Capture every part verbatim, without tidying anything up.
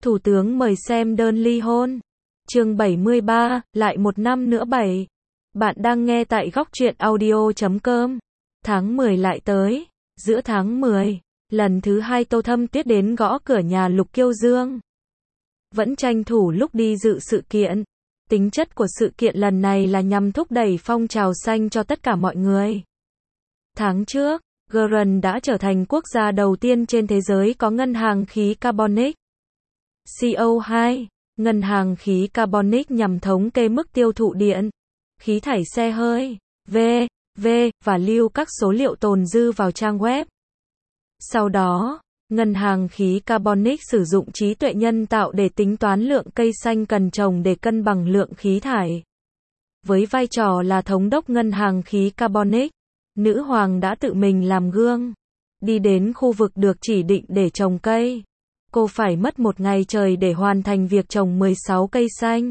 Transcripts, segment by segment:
Thủ tướng mời xem đơn ly hôn. Chương bảy mươi ba, lại một năm nữa bảy. Bạn đang nghe tại góc truyện audio chấm com. Tháng mười lại tới. Giữa tháng mười, lần thứ hai Tô Thâm Tuyết đến gõ cửa nhà Lục Kiêu Dương. Vẫn tranh thủ lúc đi dự sự kiện. Tính chất của sự kiện lần này là nhằm thúc đẩy phong trào xanh cho tất cả mọi người. Tháng trước, Gurun đã trở thành quốc gia đầu tiên trên thế giới có ngân hàng khí carbonic. C O hai, ngân hàng khí carbonic nhằm thống kê mức tiêu thụ điện, khí thải xe hơi, V, V, và lưu các số liệu tồn dư vào trang web. Sau đó, ngân hàng khí carbonic sử dụng trí tuệ nhân tạo để tính toán lượng cây xanh cần trồng để cân bằng lượng khí thải. Với vai trò là thống đốc ngân hàng khí carbonic, nữ hoàng đã tự mình làm gương, đi đến khu vực được chỉ định để trồng cây. Cô phải mất một ngày trời để hoàn thành việc trồng mười sáu cây xanh.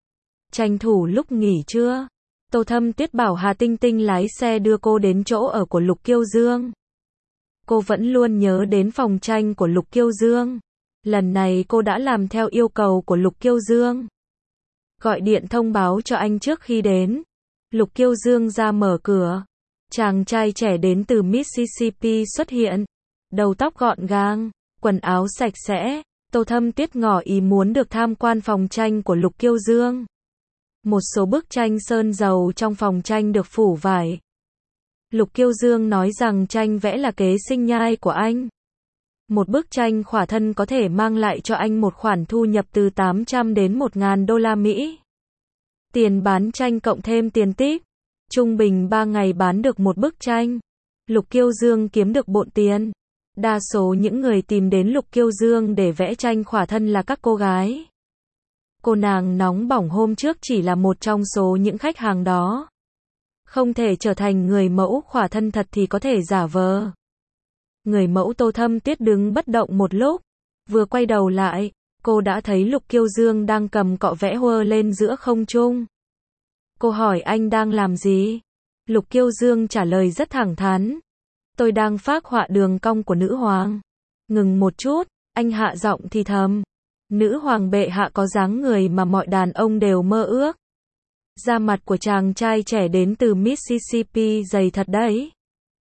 Tranh thủ lúc nghỉ trưa, Tô Thâm Tuyết bảo Hà Tinh Tinh lái xe đưa cô đến chỗ ở của Lục Kiêu Dương. Cô vẫn luôn nhớ đến phòng tranh của Lục Kiêu Dương. Lần này cô đã làm theo yêu cầu của Lục Kiêu Dương. Gọi điện thông báo cho anh trước khi đến. Lục Kiêu Dương ra mở cửa. Chàng trai trẻ đến từ Mississippi xuất hiện. Đầu tóc gọn gàng, quần áo sạch sẽ. Tô Thâm Tuyết ngỏ ý muốn được tham quan phòng tranh của Lục Kiêu Dương. Một số bức tranh sơn dầu trong phòng tranh được phủ vải. Lục Kiêu Dương nói rằng tranh vẽ là kế sinh nhai của anh. Một bức tranh khỏa thân có thể mang lại cho anh một khoản thu nhập từ tám trăm đến một nghìn đô la Mỹ. Tiền bán tranh cộng thêm tiền tip. Trung bình ba ngày bán được một bức tranh. Lục Kiêu Dương kiếm được bộn tiền. Đa số những người tìm đến Lục Kiêu Dương để vẽ tranh khỏa thân là các cô gái. Cô nàng nóng bỏng hôm trước chỉ là một trong số những khách hàng đó. Không thể trở thành người mẫu khỏa thân thật thì có thể giả vờ. Người mẫu Tô Thâm Tuyết đứng bất động một lúc. Vừa quay đầu lại, cô đã thấy Lục Kiêu Dương đang cầm cọ vẽ hơ lên giữa không trung. Cô hỏi anh đang làm gì? Lục Kiêu Dương trả lời rất thẳng thắn. Tôi đang phác họa đường cong của nữ hoàng. Ngừng một chút, anh hạ giọng thì thầm. Nữ hoàng bệ hạ có dáng người mà mọi đàn ông đều mơ ước. Da mặt của chàng trai trẻ đến từ Mississippi dày thật đấy.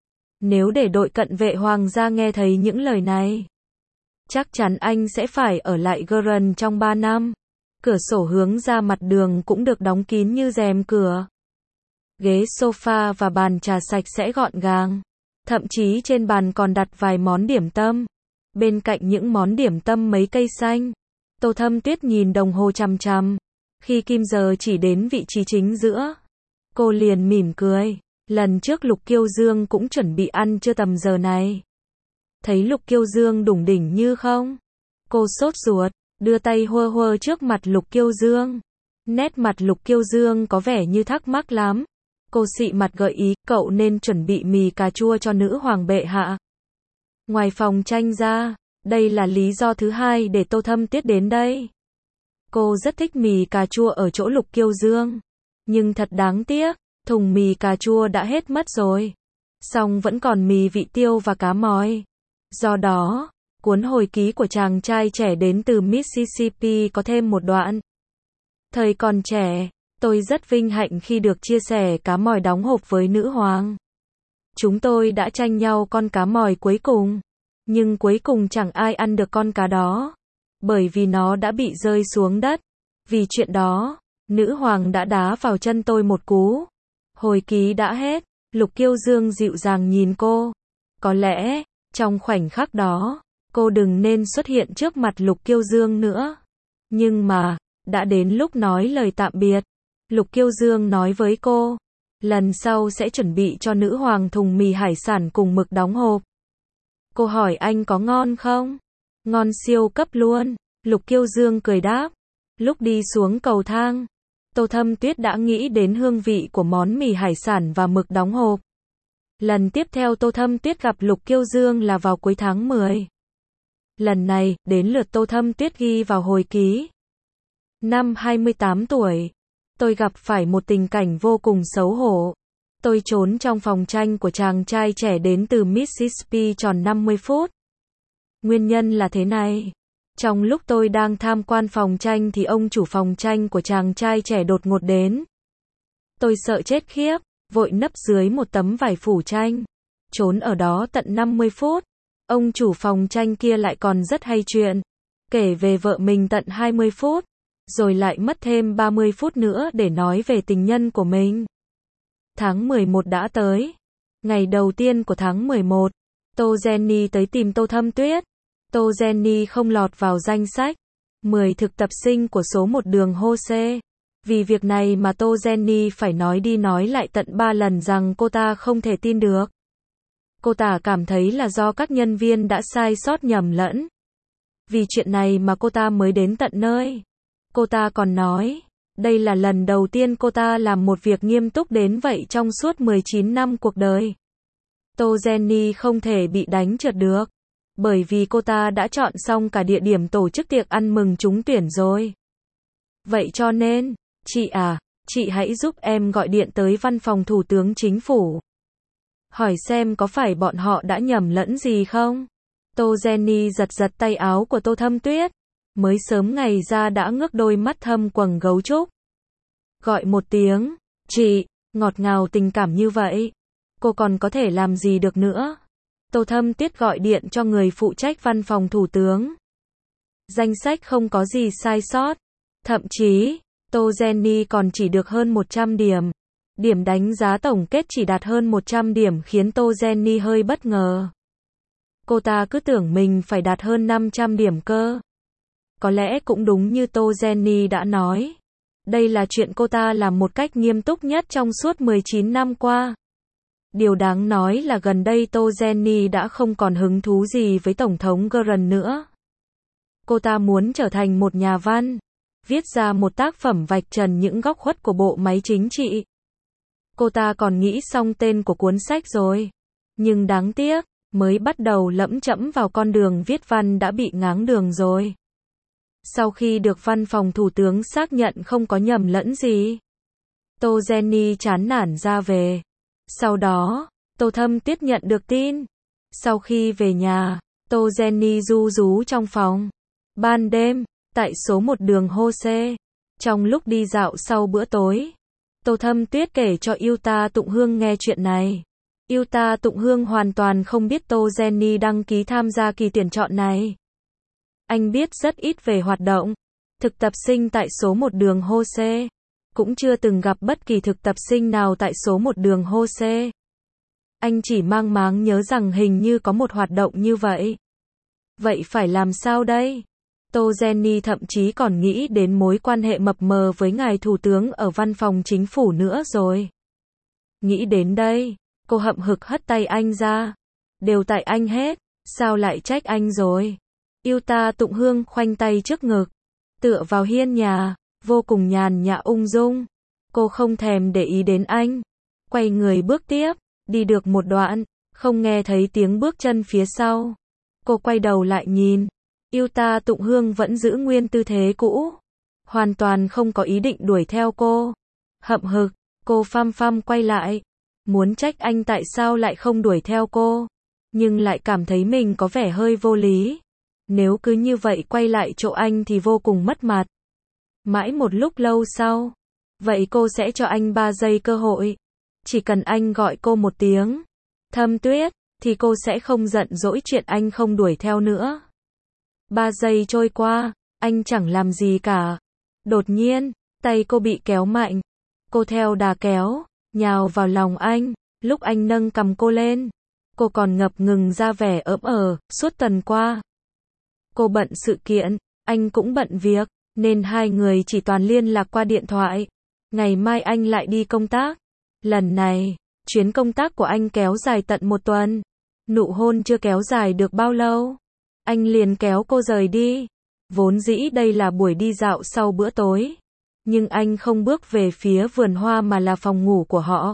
Nếu để đội cận vệ hoàng gia nghe thấy những lời này, chắc chắn anh sẽ phải ở lại Gurun trong ba năm. Cửa sổ hướng ra mặt đường cũng được đóng kín như rèm cửa. Ghế sofa và bàn trà sạch sẽ gọn gàng. Thậm chí trên bàn còn đặt vài món điểm tâm. Bên cạnh những món điểm tâm mấy cây xanh. Tô Thâm Tuyết nhìn đồng hồ chằm chằm. Khi kim giờ chỉ đến vị trí chính giữa, cô liền mỉm cười. Lần trước Lục Kiêu Dương cũng chuẩn bị ăn trưa tầm giờ này. Thấy Lục Kiêu Dương đủng đỉnh như không? Cô sốt ruột, đưa tay hơ hơ trước mặt Lục Kiêu Dương. Nét mặt Lục Kiêu Dương có vẻ như thắc mắc lắm. Cô xị mặt gợi ý, cậu nên chuẩn bị mì cà chua cho nữ hoàng bệ hạ. Ngoài phòng tranh ra, đây là lý do thứ hai để Tô Thâm Tuyết đến đây. Cô rất thích mì cà chua ở chỗ Lục Kiêu Dương. Nhưng thật đáng tiếc, thùng mì cà chua đã hết mất rồi. Song vẫn còn mì vị tiêu và cá mòi. Do đó, cuốn hồi ký của chàng trai trẻ đến từ Mississippi có thêm một đoạn. Thời còn trẻ, tôi rất vinh hạnh khi được chia sẻ cá mòi đóng hộp với nữ hoàng. Chúng tôi đã tranh nhau con cá mòi cuối cùng. Nhưng cuối cùng chẳng ai ăn được con cá đó. Bởi vì nó đã bị rơi xuống đất. Vì chuyện đó, nữ hoàng đã đá vào chân tôi một cú. Hồi ký đã hết. Lục Kiêu Dương dịu dàng nhìn cô. Có lẽ, trong khoảnh khắc đó, cô đừng nên xuất hiện trước mặt Lục Kiêu Dương nữa. Nhưng mà, đã đến lúc nói lời tạm biệt. Lục Kiêu Dương nói với cô. Lần sau sẽ chuẩn bị cho nữ hoàng thùng mì hải sản cùng mực đóng hộp. Cô hỏi anh có ngon không? Ngon siêu cấp luôn. Lục Kiêu Dương cười đáp. Lúc đi xuống cầu thang, Tô Thâm Tuyết đã nghĩ đến hương vị của món mì hải sản và mực đóng hộp. Lần tiếp theo Tô Thâm Tuyết gặp Lục Kiêu Dương là vào cuối tháng mười. Lần này, đến lượt Tô Thâm Tuyết ghi vào hồi ký. Năm hai mươi tám tuổi, tôi gặp phải một tình cảnh vô cùng xấu hổ. Tôi trốn trong phòng tranh của chàng trai trẻ đến từ Mississippi tròn năm mươi phút. Nguyên nhân là thế này. Trong lúc tôi đang tham quan phòng tranh thì ông chủ phòng tranh của chàng trai trẻ đột ngột đến. Tôi sợ chết khiếp, vội nấp dưới một tấm vải phủ tranh, trốn ở đó tận năm mươi phút. Ông chủ phòng tranh kia lại còn rất hay chuyện, kể về vợ mình tận hai mươi phút, rồi lại mất thêm ba mươi phút nữa để nói về tình nhân của mình. Tháng mười một đã tới. Ngày đầu tiên của tháng mười một, Tô Jenny tới tìm Tô Thâm Tuyết. Tô Jenny không lọt vào danh sách mười thực tập sinh của số một đường Hose. Vì việc này mà Tô Jenny phải nói đi nói lại tận ba lần rằng cô ta không thể tin được. Cô ta cảm thấy là do các nhân viên đã sai sót nhầm lẫn. Vì chuyện này mà cô ta mới đến tận nơi. Cô ta còn nói, đây là lần đầu tiên cô ta làm một việc nghiêm túc đến vậy trong suốt mười chín năm cuộc đời. Tô Jenny không thể bị đánh trượt được, bởi vì cô ta đã chọn xong cả địa điểm tổ chức tiệc ăn mừng trúng tuyển rồi. Vậy cho nên, chị à, chị hãy giúp em gọi điện tới văn phòng Thủ tướng Chính phủ. Hỏi xem có phải bọn họ đã nhầm lẫn gì không? Tô Jenny giật giật tay áo của Tô Thâm Tuyết. Mới sớm ngày ra đã ngước đôi mắt thâm quầng gấu trúc. Gọi một tiếng, chị, ngọt ngào tình cảm như vậy. Cô còn có thể làm gì được nữa? Tô Thâm Tuyết gọi điện cho người phụ trách văn phòng thủ tướng. Danh sách không có gì sai sót. Thậm chí, Tô Jenny còn chỉ được hơn một trăm điểm. Điểm đánh giá tổng kết chỉ đạt hơn một trăm điểm khiến Tô Jenny hơi bất ngờ. Cô ta cứ tưởng mình phải đạt hơn năm trăm điểm cơ. Có lẽ cũng đúng như Tô Jenny đã nói. Đây là chuyện cô ta làm một cách nghiêm túc nhất trong suốt mười chín năm qua. Điều đáng nói là gần đây Tô Jenny đã không còn hứng thú gì với Tổng thống Gordon nữa. Cô ta muốn trở thành một nhà văn, viết ra một tác phẩm vạch trần những góc khuất của bộ máy chính trị. Cô ta còn nghĩ xong tên của cuốn sách rồi. Nhưng đáng tiếc, mới bắt đầu lẫm chẫm vào con đường viết văn đã bị ngáng đường rồi. Sau khi được văn phòng thủ tướng xác nhận không có nhầm lẫn gì, Tô Jenny chán nản ra về. Sau đó, Tô Thâm Tuyết nhận được tin. Sau khi về nhà, Tô Jenny ru rú trong phòng. Ban đêm, tại số một đường Hose, trong lúc đi dạo sau bữa tối, Tô Thâm Tuyết kể cho Yuta Tụng Hương nghe chuyện này. Yuta Tụng Hương hoàn toàn không biết Tô Jenny đăng ký tham gia kỳ tuyển chọn này. Anh biết rất ít về hoạt động thực tập sinh tại số một đường Hose, cũng chưa từng gặp bất kỳ thực tập sinh nào tại số một đường Hose. Anh chỉ mang máng nhớ rằng hình như có một hoạt động như vậy. Vậy phải làm sao đây? Tô Jenny thậm chí còn nghĩ đến mối quan hệ mập mờ với ngài thủ tướng ở văn phòng chính phủ nữa rồi. Nghĩ đến đây, cô hậm hực hất tay anh ra. Đều tại anh hết, sao lại trách anh rồi? Yuta Tụng Hương khoanh tay trước ngực, tựa vào hiên nhà, vô cùng nhàn nhã ung dung. Cô không thèm để ý đến anh, quay người bước tiếp, đi được một đoạn, không nghe thấy tiếng bước chân phía sau. Cô quay đầu lại nhìn, Yuta Tụng Hương vẫn giữ nguyên tư thế cũ, hoàn toàn không có ý định đuổi theo cô. Hậm hực, cô phăm phăm quay lại, muốn trách anh tại sao lại không đuổi theo cô, nhưng lại cảm thấy mình có vẻ hơi vô lý. Nếu cứ như vậy quay lại chỗ anh thì vô cùng mất mặt. Mãi một lúc lâu sau, vậy cô sẽ cho anh ba giây cơ hội. Chỉ cần anh gọi cô một tiếng, Thâm Tuyết, thì cô sẽ không giận dỗi chuyện anh không đuổi theo nữa. Ba giây trôi qua, anh chẳng làm gì cả. Đột nhiên, tay cô bị kéo mạnh. Cô theo đà kéo, nhào vào lòng anh. Lúc anh nâng cầm cô lên, cô còn ngập ngừng ra vẻ ỡm ờ. Suốt tuần qua, cô bận sự kiện, anh cũng bận việc, nên hai người chỉ toàn liên lạc qua điện thoại. Ngày mai anh lại đi công tác. Lần này, chuyến công tác của anh kéo dài tận một tuần. Nụ hôn chưa kéo dài được bao lâu, anh liền kéo cô rời đi. Vốn dĩ đây là buổi đi dạo sau bữa tối, nhưng anh không bước về phía vườn hoa mà là phòng ngủ của họ.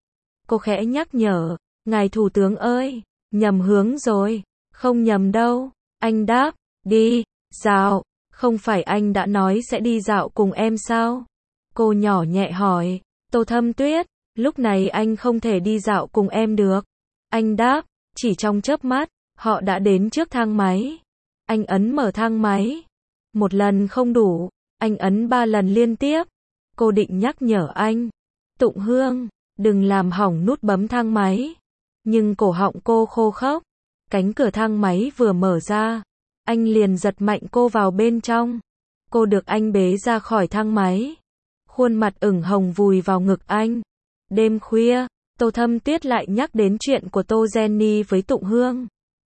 Cô khẽ nhắc nhở, ngài thủ tướng ơi, nhầm hướng rồi. Không nhầm đâu, anh đáp, đi, dạo, không phải anh đã nói sẽ đi dạo cùng em sao? Cô nhỏ nhẹ hỏi, Tô Thâm Tuyết, lúc này anh không thể đi dạo cùng em được. Anh đáp, chỉ trong chớp mắt, họ đã đến trước thang máy. Anh ấn mở thang máy. Một lần không đủ, anh ấn ba lần liên tiếp. Cô định nhắc nhở anh. Tụng Hương, đừng làm hỏng nút bấm thang máy. Nhưng cổ họng cô khô khốc. Cánh cửa thang máy vừa mở ra, anh liền giật mạnh cô vào bên trong. Cô được anh bế ra khỏi thang máy. Khuôn mặt ửng hồng vùi vào ngực anh. Đêm khuya, Tô Thâm Tuyết lại nhắc đến chuyện của Tô Jenny với Tụng Hương.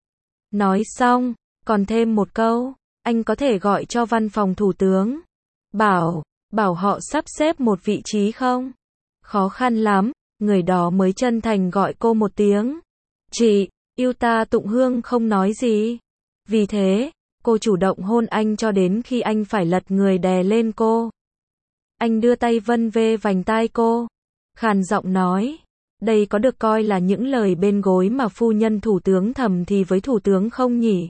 Nói xong, còn thêm một câu, anh có thể gọi cho văn phòng thủ tướng. Bảo, bảo họ sắp xếp một vị trí không? Khó khăn lắm, người đó mới chân thành gọi cô một tiếng. Chị, yêu ta. Tụng Hương không nói gì. Vì thế, cô chủ động hôn anh cho đến khi anh phải lật người đè lên cô. Anh đưa tay vân vê vành tai cô, khàn giọng nói, đây có được coi là những lời bên gối mà phu nhân thủ tướng thầm thì với thủ tướng không nhỉ?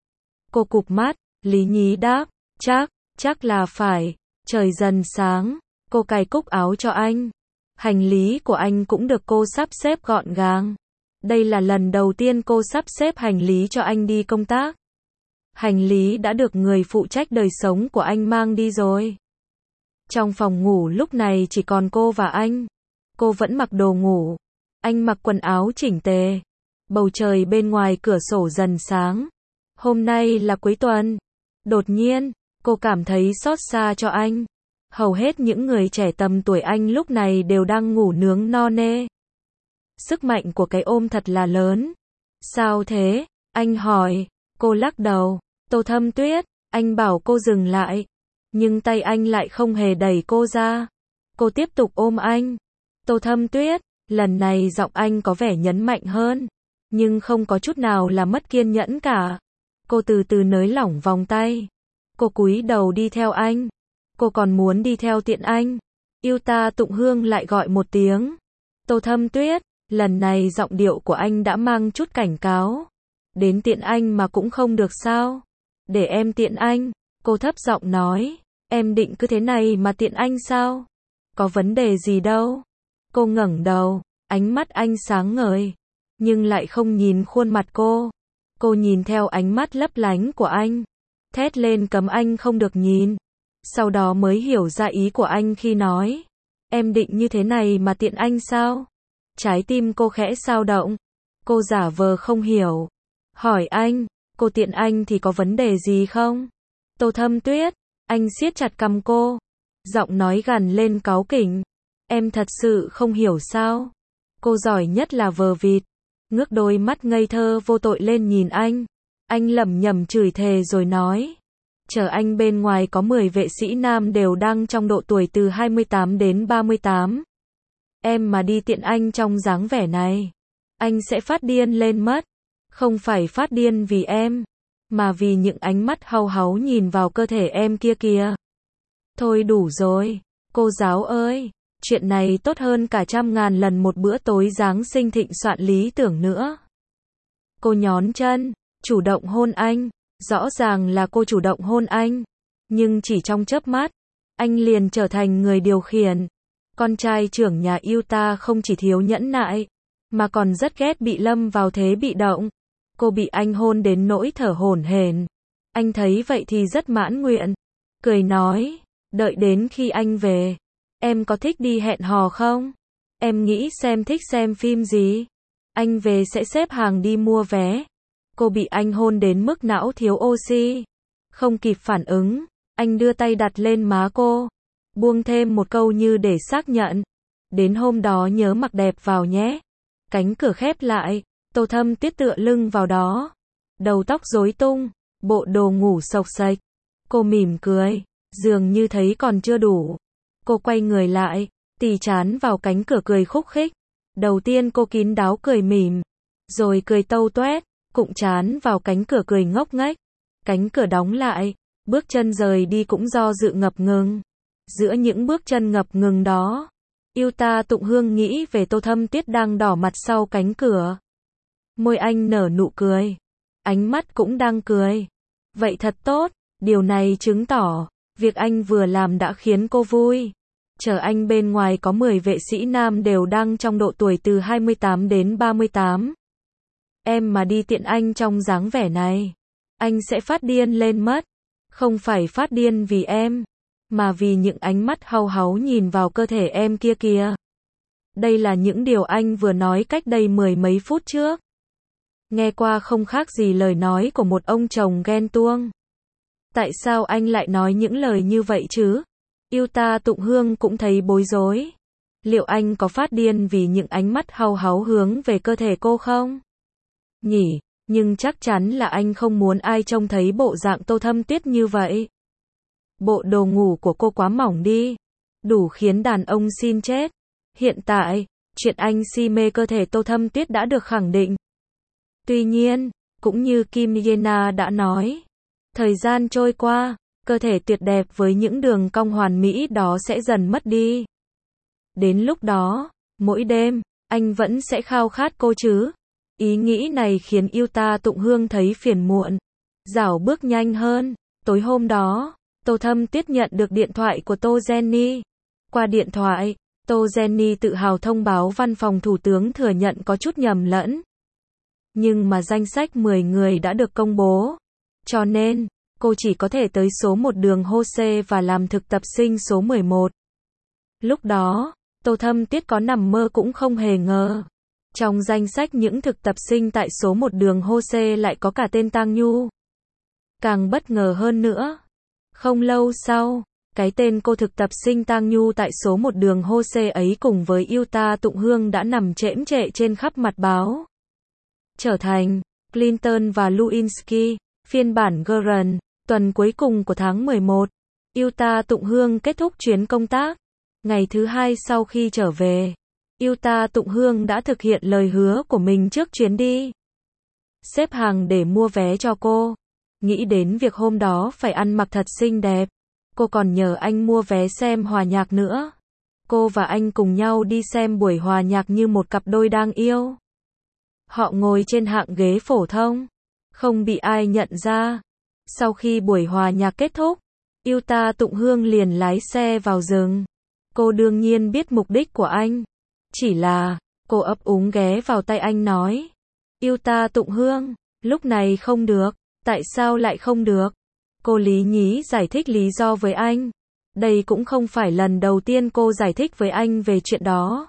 Cô cụp mắt, lý nhí đáp, chắc, chắc là phải. Trời dần sáng, cô cài cúc áo cho anh. Hành lý của anh cũng được cô sắp xếp gọn gàng. Đây là lần đầu tiên cô sắp xếp hành lý cho anh đi công tác. Hành lý đã được người phụ trách đời sống của anh mang đi rồi. Trong phòng ngủ lúc này chỉ còn cô và anh. Cô vẫn mặc đồ ngủ. Anh mặc quần áo chỉnh tề. Bầu trời bên ngoài cửa sổ dần sáng. Hôm nay là cuối tuần. Đột nhiên, cô cảm thấy xót xa cho anh. Hầu hết những người trẻ tầm tuổi anh lúc này đều đang ngủ nướng no nê. Sức mạnh của cái ôm thật là lớn. Sao thế? Anh hỏi. Cô lắc đầu. Tô Thâm Tuyết, anh bảo cô dừng lại. Nhưng tay anh lại không hề đẩy cô ra. Cô tiếp tục ôm anh. Tô Thâm Tuyết, lần này giọng anh có vẻ nhấn mạnh hơn. Nhưng không có chút nào là mất kiên nhẫn cả. Cô từ từ nới lỏng vòng tay. Cô cúi đầu đi theo anh. Cô còn muốn đi theo tiện anh. Yêu ta. Tụng Hương lại gọi một tiếng. Tô Thâm Tuyết, lần này giọng điệu của anh đã mang chút cảnh cáo. Đến tiện anh mà cũng không được sao? Để em tiện anh. Cô thấp giọng nói. Em định cứ thế này mà tiện anh sao? Có vấn đề gì đâu. Cô ngẩng đầu. Ánh mắt anh sáng ngời. Nhưng lại không nhìn khuôn mặt cô. Cô nhìn theo ánh mắt lấp lánh của anh. Thét lên cấm anh không được nhìn. Sau đó mới hiểu ra ý của anh khi nói. Em định như thế này mà tiện anh sao? Trái tim cô khẽ xao động. Cô giả vờ không hiểu. Hỏi anh, cô tiện anh thì có vấn đề gì không? Tô Thâm Tuyết, anh siết chặt cằm cô. Giọng nói gằn lên cáu kỉnh. Em thật sự không hiểu sao? Cô giỏi nhất là vờ vịt. Ngước đôi mắt ngây thơ vô tội lên nhìn anh. Anh lẩm nhẩm chửi thề rồi nói. Chờ anh bên ngoài có mười vệ sĩ nam đều đang trong độ tuổi từ hai mươi tám đến ba mươi tám. Em mà đi tiện anh trong dáng vẻ này. Anh sẽ phát điên lên mất. Không phải phát điên vì em. Mà vì những ánh mắt hau háu nhìn vào cơ thể em kia kìa. Thôi đủ rồi. Cô giáo ơi. Chuyện này tốt hơn cả trăm ngàn lần một bữa tối Giáng sinh thịnh soạn lý tưởng nữa. Cô nhón chân. Chủ động hôn anh. Rõ ràng là cô chủ động hôn anh. Nhưng chỉ trong chớp mắt. Anh liền trở thành người điều khiển. Con trai trưởng nhà yêu ta không chỉ thiếu nhẫn nại. Mà còn rất ghét bị lâm vào thế bị động. Cô bị anh hôn đến nỗi thở hổn hển. Anh thấy vậy thì rất mãn nguyện. Cười nói. Đợi đến khi anh về. Em có thích đi hẹn hò không? Em nghĩ xem thích xem phim gì? Anh về sẽ xếp hàng đi mua vé. Cô bị anh hôn đến mức não thiếu oxy. Không kịp phản ứng. Anh đưa tay đặt lên má cô. Buông thêm một câu như để xác nhận. Đến hôm đó nhớ mặc đẹp vào nhé. Cánh cửa khép lại. Tô Thâm Tuyết tựa lưng vào đó. Đầu tóc rối tung. Bộ đồ ngủ xộc xệch. Cô mỉm cười. Dường như thấy còn chưa đủ. Cô quay người lại. Tì trán vào cánh cửa cười khúc khích. Đầu tiên cô kín đáo cười mỉm. Rồi cười tâu toét. Cụng trán vào cánh cửa cười ngốc nghếch. Cánh cửa đóng lại. Bước chân rời đi cũng do dự ngập ngừng. Giữa những bước chân ngập ngừng đó. Yêu ta. Tụng Hương nghĩ về Tô Thâm Tuyết đang đỏ mặt sau cánh cửa. Môi anh nở nụ cười. Ánh mắt cũng đang cười. Vậy thật tốt. Điều này chứng tỏ. Việc anh vừa làm đã khiến cô vui. Chờ anh bên ngoài có mười vệ sĩ nam đều đang trong độ tuổi từ hai mươi tám đến ba mươi tám. Em mà đi tiện anh trong dáng vẻ này. anh sẽ phát điên lên mất. Không phải phát điên vì em, mà vì những ánh mắt hau háu nhìn vào cơ thể em kia kìa. Đây là những điều anh vừa nói cách đây mười mấy phút trước. Nghe qua không khác gì lời nói của một ông chồng ghen tuông. Tại sao anh lại nói những lời như vậy chứ? Yuta Tụng Hương cũng thấy bối rối. Liệu anh có phát điên vì những ánh mắt hau háu hướng về cơ thể cô không? Nhỉ, nhưng chắc chắn là anh không muốn ai trông thấy bộ dạng Tô Thâm Tuyết như vậy. Bộ đồ ngủ của cô quá mỏng đi, đủ khiến đàn ông xin chết. Hiện tại, chuyện anh si mê cơ thể Tô Thâm Tuyết đã được khẳng định. Tuy nhiên, cũng như Kim Yena đã nói, thời gian trôi qua, cơ thể tuyệt đẹp với những đường cong hoàn mỹ đó sẽ dần mất đi. Đến lúc đó, mỗi đêm, anh vẫn sẽ khao khát cô chứ. Ý nghĩ này khiến Yuta Tụng Hương thấy phiền muộn. Dảo bước nhanh hơn. Tối hôm đó, Tô Thâm Tuyết nhận được điện thoại của Tô Jenny. Qua điện thoại, Tô Jenny tự hào thông báo văn phòng thủ tướng thừa nhận có chút nhầm lẫn. Nhưng mà danh sách mười người đã được công bố. Cho nên, cô chỉ có thể tới số một đường Hose và làm thực tập sinh số mười một. Lúc đó, Tô Thâm Tuyết có nằm mơ cũng không hề ngờ. Trong danh sách những thực tập sinh tại số một đường Hose lại có cả tên Tang Nhu. Càng bất ngờ hơn nữa. Không lâu sau, cái tên cô thực tập sinh Tang Nhu tại số một đường Hose ấy cùng với Yuta Tụng Hương đã nằm chễm chệ trên khắp mặt báo. Trở thành Clinton và Lewinsky, phiên bản Gurren, tuần cuối cùng của tháng mười một. Yuta Tụng Hương kết thúc chuyến công tác. Ngày thứ hai sau khi trở về, Yuta Tụng Hương đã thực hiện lời hứa của mình trước chuyến đi. Xếp hàng để mua vé cho cô. Nghĩ đến việc hôm đó phải ăn mặc thật xinh đẹp. Cô còn nhờ anh mua vé xem hòa nhạc nữa. Cô và anh cùng nhau đi xem buổi hòa nhạc như một cặp đôi đang yêu. Họ ngồi trên hạng ghế phổ thông, không bị ai nhận ra. Sau khi buổi hòa nhạc kết thúc, Yuta Tụng Hương liền lái xe vào rừng. Cô đương nhiên biết mục đích của anh. Chỉ là, cô ấp úng ghé vào tay anh nói. Yuta Tụng Hương, lúc này không được. Tại sao lại không được? Cô lý nhí giải thích lý do với anh. Đây cũng không phải lần đầu tiên cô giải thích với anh về chuyện đó.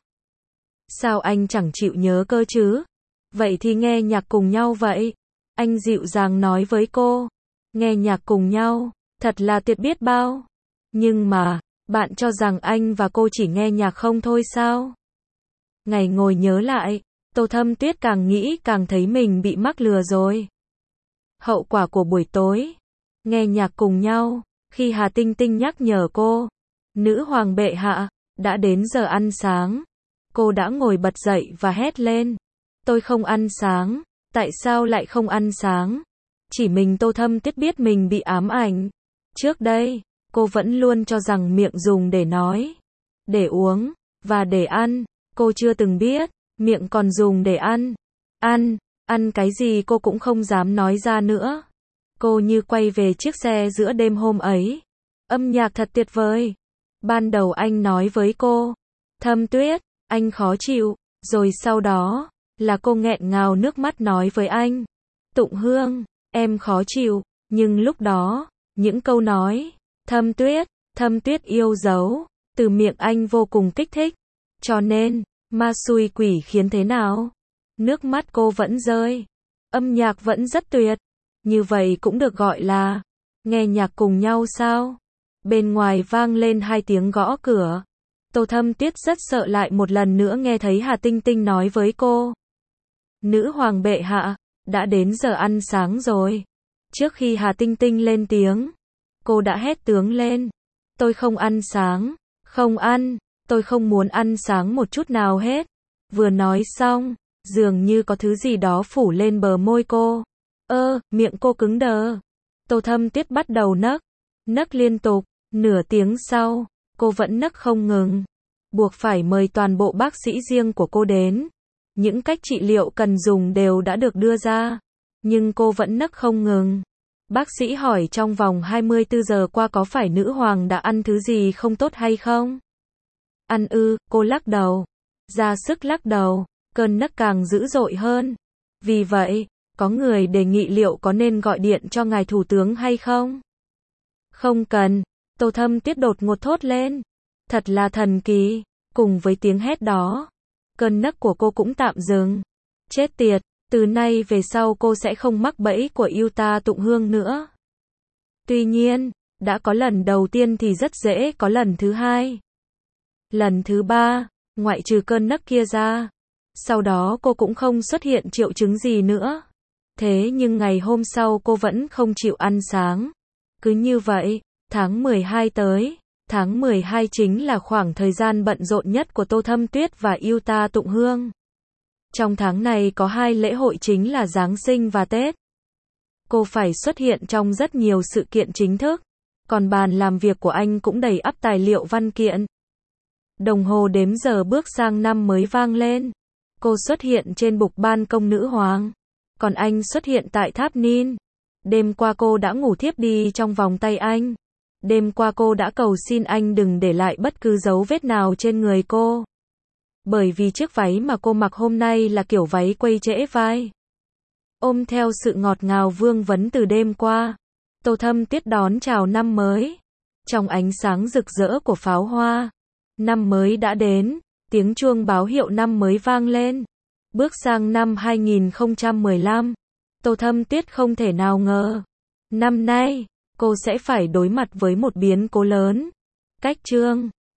Sao anh chẳng chịu nhớ cơ chứ? Vậy thì nghe nhạc cùng nhau vậy. Anh dịu dàng nói với cô. Nghe nhạc cùng nhau, thật là tuyệt biết bao. Nhưng mà, bạn cho rằng anh và cô chỉ nghe nhạc không thôi sao? Ngày ngồi nhớ lại, Tô Thâm Tuyết càng nghĩ càng thấy mình bị mắc lừa rồi. Hậu quả của buổi tối, nghe nhạc cùng nhau, khi Hà Tinh Tinh nhắc nhở cô, nữ hoàng bệ hạ, đã đến giờ ăn sáng. Cô đã ngồi bật dậy và hét lên. Tôi không ăn sáng, tại sao lại không ăn sáng? Chỉ mình Tô Thâm Tuyết biết mình bị ám ảnh. Trước đây, cô vẫn luôn cho rằng miệng dùng để nói, để uống, và để ăn. Cô chưa từng biết, miệng còn dùng để ăn. Ăn, ăn cái gì cô cũng không dám nói ra nữa. Cô như quay về chiếc xe giữa đêm hôm ấy. Âm nhạc thật tuyệt vời. Ban đầu anh nói với cô, Thâm Tuyết, anh khó chịu. Rồi sau đó, là cô nghẹn ngào nước mắt nói với anh, Tụng Hương, em khó chịu. Nhưng lúc đó, những câu nói, Thâm Tuyết, Thâm Tuyết yêu dấu, từ miệng anh vô cùng kích thích. Cho nên, ma xui quỷ khiến thế nào? Nước mắt cô vẫn rơi. Âm nhạc vẫn rất tuyệt. Như vậy cũng được gọi là nghe nhạc cùng nhau sao? Bên ngoài vang lên hai tiếng gõ cửa. Tô Thâm Tuyết rất sợ lại một lần nữa nghe thấy Hà Tinh Tinh nói với cô. Nữ hoàng bệ hạ, đã đến giờ ăn sáng rồi. Trước khi Hà Tinh Tinh lên tiếng, cô đã hét tướng lên. Tôi không ăn sáng, không ăn, tôi không muốn ăn sáng một chút nào hết. Vừa nói xong, dường như có thứ gì đó phủ lên bờ môi cô. Ơ, miệng cô cứng đờ. Tô Thâm Tuyết bắt đầu nấc, nấc liên tục. Nửa tiếng sau, cô vẫn nấc không ngừng. Buộc phải mời toàn bộ bác sĩ riêng của cô đến. Những cách trị liệu cần dùng đều đã được đưa ra. Nhưng cô vẫn nấc không ngừng. Bác sĩ hỏi trong vòng hai mươi tư giờ qua có phải nữ hoàng đã ăn thứ gì không tốt hay không? Ăn ư, cô lắc đầu. Ra sức lắc đầu, cơn nấc càng dữ dội hơn. Vì vậy, Có người đề nghị liệu có nên gọi điện cho ngài thủ tướng hay không? Không cần. Tô Thâm Tuyết đột ngột thốt lên. Thật là thần kỳ. Cùng với tiếng hét đó, cơn nấc của cô cũng tạm dừng. Chết tiệt, từ nay về sau cô sẽ không mắc bẫy của yêu ta Tụng Hương nữa. Tuy nhiên, đã có lần đầu tiên thì rất dễ có lần thứ hai. Lần thứ ba, ngoại trừ cơn nấc kia ra, sau đó cô cũng không xuất hiện triệu chứng gì nữa. Thế nhưng ngày hôm sau cô vẫn không chịu ăn sáng. Cứ như vậy, tháng mười hai tới. Tháng mười hai chính là khoảng thời gian bận rộn nhất của Tô Thâm Tuyết và yêu ta Tụng Hương. Trong tháng này có hai lễ hội chính là Giáng sinh và Tết. Cô phải xuất hiện trong rất nhiều sự kiện chính thức. Còn bàn làm việc của anh cũng đầy ắp tài liệu văn kiện. Đồng hồ đếm giờ bước sang năm mới vang lên. Cô xuất hiện trên bục ban công nữ hoàng. Còn anh xuất hiện tại tháp Nin. Đêm qua cô đã ngủ thiếp đi trong vòng tay anh. Đêm qua cô đã cầu xin anh đừng để lại bất cứ dấu vết nào trên người cô. Bởi vì chiếc váy mà cô mặc hôm nay là kiểu váy quây trễ vai. Ôm theo sự ngọt ngào vương vấn từ đêm qua, Tô Thâm Tuyết đón chào năm mới. Trong ánh sáng rực rỡ của pháo hoa, năm mới đã đến, tiếng chuông báo hiệu năm mới vang lên. Bước sang năm hai nghìn không trăm mười lăm, Tô Thâm Tuyết không thể nào ngờ. Năm nay, cô sẽ phải đối mặt với một biến cố lớn. Cách chương